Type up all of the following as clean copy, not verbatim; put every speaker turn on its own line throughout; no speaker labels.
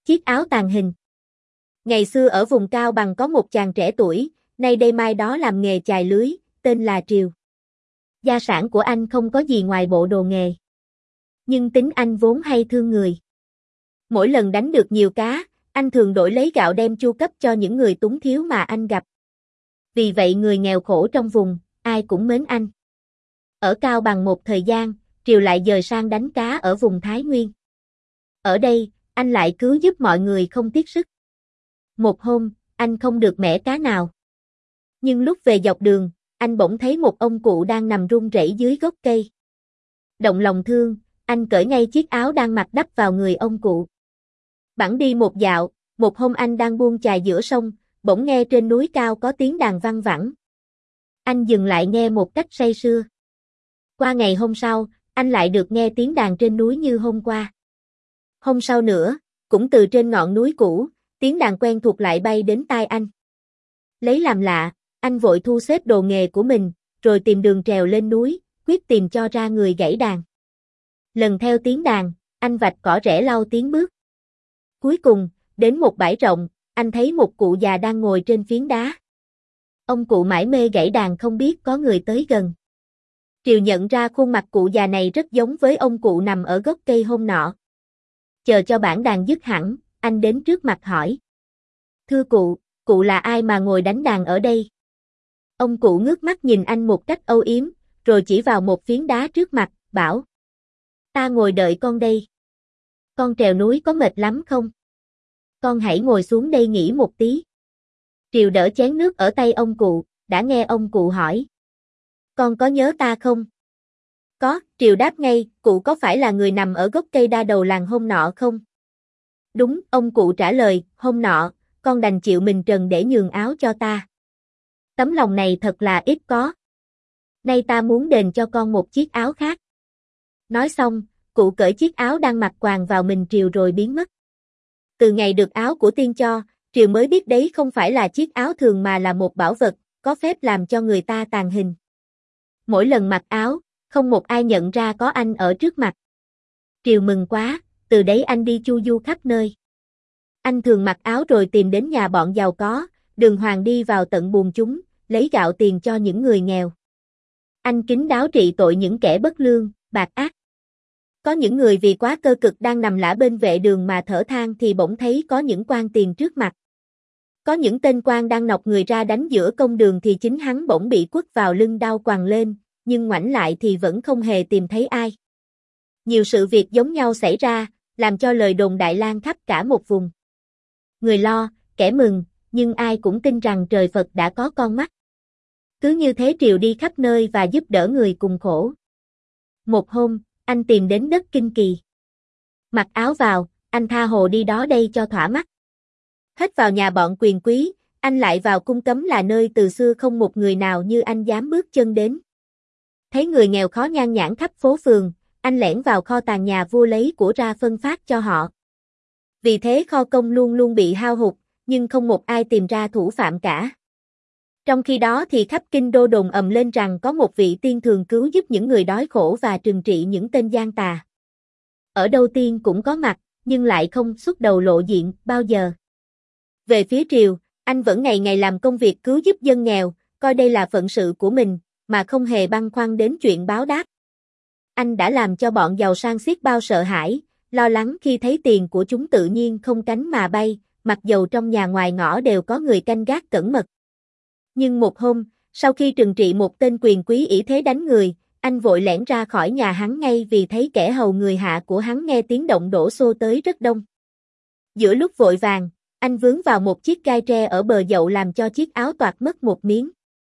Chiếc áo tàng hình. Ngày xưa ở vùng Cao Bằng có một chàng trẻ tuổi, nay đây mai đó làm nghề chài lưới, tên là Triều. Gia sản của anh không có gì ngoài bộ đồ nghề. Nhưng tính anh vốn hay thương người. Mỗi lần đánh được nhiều cá, anh thường đổi lấy gạo đem chu cấp cho những người túng thiếu mà anh gặp. Vì vậy người nghèo khổ trong vùng, ai cũng mến anh. Ở Cao Bằng một thời gian, Triều lại dời sang đánh cá ở vùng Thái Nguyên. Ở đây, anh lại cứu giúp mọi người không tiếc sức. Một hôm, anh không được mẻ cá nào. Nhưng lúc về dọc đường, anh bỗng thấy một ông cụ đang nằm run rẩy dưới gốc cây. Động lòng thương, anh cởi ngay chiếc áo đang mặc đắp vào người ông cụ. Bẵng đi một dạo, một hôm anh đang buông chài giữa sông, bỗng nghe trên núi cao có tiếng đàn văng vẳng. Anh dừng lại nghe một cách say sưa. Qua ngày hôm sau, anh lại được nghe tiếng đàn trên núi như hôm qua. Hôm sau nữa, cũng từ trên ngọn núi cũ, tiếng đàn quen thuộc lại bay đến tai anh. Lấy làm lạ, anh vội thu xếp đồ nghề của mình, rồi tìm đường trèo lên núi, quyết tìm cho ra người gãy đàn. Lần theo tiếng đàn, anh vạch cỏ rẽ lau tiếng bước. Cuối cùng, đến một bãi rộng, anh thấy một cụ già đang ngồi trên phiến đá. Ông cụ mải mê gãy đàn không biết có người tới gần. Triều nhận ra khuôn mặt cụ già này rất giống với ông cụ nằm ở gốc cây hôm nọ. Chờ cho bản đàn dứt hẳn, anh đến trước mặt hỏi. Thưa cụ là ai mà ngồi đánh đàn ở đây? Ông cụ ngước mắt nhìn anh một cách âu yếm, rồi chỉ vào một phiến đá trước mặt, bảo. Ta ngồi đợi con đây. Con trèo núi có mệt lắm không? Con hãy ngồi xuống đây nghỉ một tí. Triều đỡ chén nước ở tay ông cụ, đã nghe ông cụ hỏi. Con có nhớ ta không? Có, Triều đáp ngay, cụ có phải là người nằm ở gốc cây đa đầu làng hôm nọ không? Đúng, ông cụ trả lời, hôm nọ, con đành chịu mình trần để nhường áo cho ta. Tấm lòng này thật là ít có. Nay ta muốn đền cho con một chiếc áo khác. Nói xong, cụ cởi chiếc áo đang mặc quàng vào mình Triều rồi biến mất. Từ ngày được áo của tiên cho, Triều mới biết đấy không phải là chiếc áo thường mà là một bảo vật, có phép làm cho người ta tàng hình. Mỗi lần mặc áo, không một ai nhận ra có anh ở trước mặt. Triều mừng quá, từ đấy anh đi chu du khắp nơi. Anh thường mặc áo rồi tìm đến nhà bọn giàu có, đường hoàng đi vào tận buồng chúng, lấy gạo tiền cho những người nghèo. Anh kín đáo trị tội những kẻ bất lương, bạc ác. Có những người vì quá cơ cực đang nằm lả bên vệ đường mà thở than thì bỗng thấy có những quan tiền trước mặt. Có những tên quan đang nọc người ra đánh giữa công đường thì chính hắn bỗng bị quất vào lưng đau quằn lên, nhưng ngoảnh lại thì vẫn không hề tìm thấy ai. Nhiều sự việc giống nhau xảy ra, làm cho lời đồn đại lan khắp cả một vùng. Người lo, kẻ mừng, nhưng ai cũng tin rằng trời Phật đã có con mắt. Cứ như thế Triều đi khắp nơi và giúp đỡ người cùng khổ. Một hôm, anh tìm đến đất Kinh Kỳ. Mặc áo vào, anh tha hồ đi đó đây cho thỏa mắt. Hết vào nhà bọn quyền quý, anh lại vào cung cấm là nơi từ xưa không một người nào như anh dám bước chân đến. Thấy người nghèo khó nhan nhản khắp phố phường, anh lẻn vào kho tàng nhà vua lấy của ra phân phát cho họ. Vì thế kho công luôn luôn bị hao hụt, nhưng không một ai tìm ra thủ phạm cả. Trong khi đó thì khắp kinh đô đồn ầm lên rằng có một vị tiên thường cứu giúp những người đói khổ và trừng trị những tên gian tà. Ở đâu tiên cũng có mặt, nhưng lại không xuất đầu lộ diện bao giờ. Về phía Triều, anh vẫn ngày ngày làm công việc cứu giúp dân nghèo, coi đây là phận sự của mình, mà không hề băn khoăn đến chuyện báo đáp. Anh đã làm cho bọn giàu sang xiết bao sợ hãi, lo lắng khi thấy tiền của chúng tự nhiên không cánh mà bay, mặc dầu trong nhà ngoài ngõ đều có người canh gác cẩn mật. Nhưng một hôm, sau khi trừng trị một tên quyền quý ỷ thế đánh người, anh vội lẻn ra khỏi nhà hắn ngay vì thấy kẻ hầu người hạ của hắn nghe tiếng động đổ xô tới rất đông. Giữa lúc vội vàng, anh vướng vào một chiếc gai tre ở bờ dậu làm cho chiếc áo toạc mất một miếng.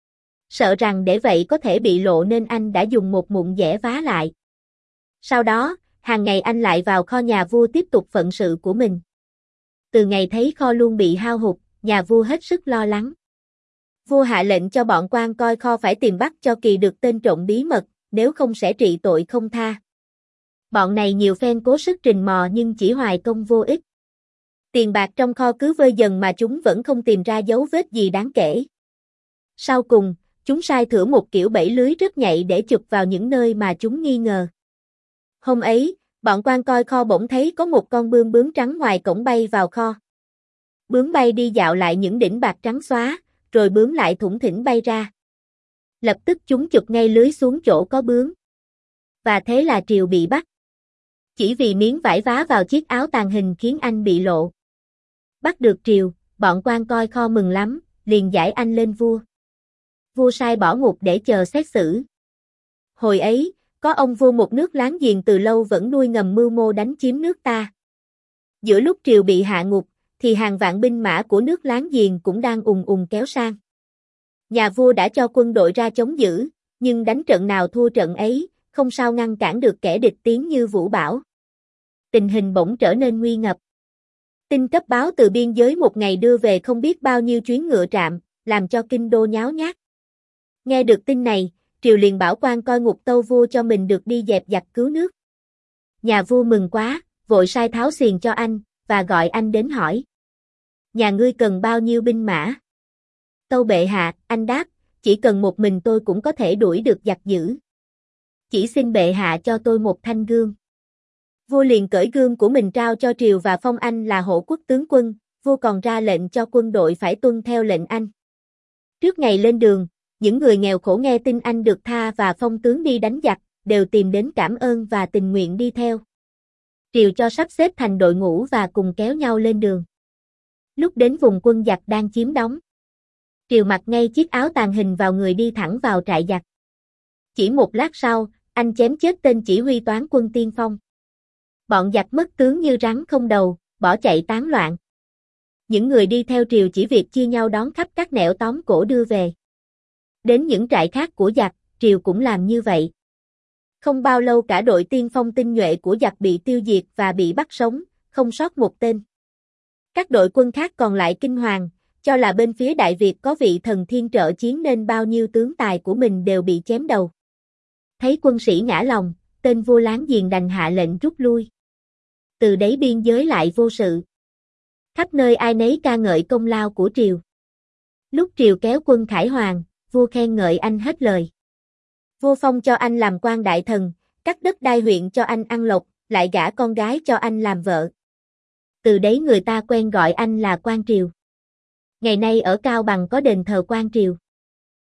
Sợ rằng để vậy có thể bị lộ nên anh đã dùng một mụn dẻ vá lại. Sau đó, hàng ngày anh lại vào kho nhà vua tiếp tục phận sự của mình. Từ ngày thấy kho luôn bị hao hụt, nhà vua hết sức lo lắng. Vua hạ lệnh cho bọn quan coi kho phải tìm bắt cho kỳ được tên trộm bí mật, nếu không sẽ trị tội không tha. Bọn này nhiều phen cố sức trình mò nhưng chỉ hoài công vô ích. Tiền bạc trong kho cứ vơi dần mà chúng vẫn không tìm ra dấu vết gì đáng kể. Sau cùng, chúng sai thử một kiểu bẫy lưới rất nhạy để chụp vào những nơi mà chúng nghi ngờ. Hôm ấy, Bọn quan coi kho bỗng thấy có một con bướm trắng ngoài cổng bay vào kho. Bướm bay đi dạo lại những đỉnh bạc trắng xóa, rồi bướm lại thủng thỉnh bay ra. Lập tức chúng chụp ngay lưới xuống chỗ có bướm. Và thế là Triều bị bắt. Chỉ vì miếng vải vá vào chiếc áo tàng hình khiến anh bị lộ. Bắt được Triều, bọn quan coi kho mừng lắm, liền giải anh lên vua. Vua sai bỏ ngục để chờ xét xử. Hồi ấy, có ông vua một nước láng giềng từ lâu vẫn nuôi ngầm mưu mô đánh chiếm nước ta. Giữa lúc Triều bị hạ ngục, thì hàng vạn binh mã của nước láng giềng cũng đang ùng ùng kéo sang. Nhà vua đã cho quân đội ra chống giữ, nhưng đánh trận nào thua trận ấy, không sao ngăn cản được kẻ địch tiến như vũ bão. Tình hình bỗng trở nên nguy ngập. Tin cấp báo từ biên giới một ngày đưa về không biết bao nhiêu chuyến ngựa trạm, làm cho kinh đô nháo nhác. Nghe được tin này, Triều liền bảo quan coi ngục tâu vua cho mình được đi dẹp giặc cứu nước. Nhà vua mừng quá, vội sai tháo xiềng cho anh, và gọi anh đến hỏi. Nhà ngươi cần bao nhiêu binh mã? Tâu bệ hạ, anh đáp, chỉ cần một mình tôi cũng có thể đuổi được giặc dữ. Chỉ xin bệ hạ cho tôi một thanh gươm. Vua liền cởi gươm của mình trao cho Triều và phong anh là hộ quốc tướng quân, vua còn ra lệnh cho quân đội phải tuân theo lệnh anh. Trước ngày lên đường, những người nghèo khổ nghe tin anh được tha và phong tướng đi đánh giặc, đều tìm đến cảm ơn và tình nguyện đi theo. Triều cho sắp xếp thành đội ngũ và cùng kéo nhau lên đường. Lúc đến vùng quân giặc đang chiếm đóng, Triều mặc ngay chiếc áo tàng hình vào người đi thẳng vào trại giặc. Chỉ một lát sau, anh chém chết tên chỉ huy toán quân tiên phong. Bọn giặc mất tướng như rắn không đầu, bỏ chạy tán loạn. Những người đi theo Triều chỉ việc chia nhau đón khắp các nẻo tóm cổ đưa về. Đến những trại khác của giặc, Triều cũng làm như vậy. Không bao lâu cả đội tiên phong tinh nhuệ của giặc bị tiêu diệt và bị bắt sống, không sót một tên. Các đội quân khác còn lại kinh hoàng, cho là bên phía Đại Việt có vị thần thiên trợ chiến nên bao nhiêu tướng tài của mình đều bị chém đầu. Thấy quân sĩ ngã lòng, tên vua láng giềng đành hạ lệnh rút lui. Từ đấy biên giới lại vô sự. Khắp nơi ai nấy ca ngợi công lao của Triều. Lúc Triều kéo quân khải hoàn, vua khen ngợi anh hết lời. Vua phong cho anh làm quan đại thần, cắt đất đai huyện cho anh ăn lộc, lại gả con gái cho anh làm vợ. Từ đấy người ta quen gọi anh là quan Triều. Ngày nay ở Cao Bằng có đền thờ quan Triều.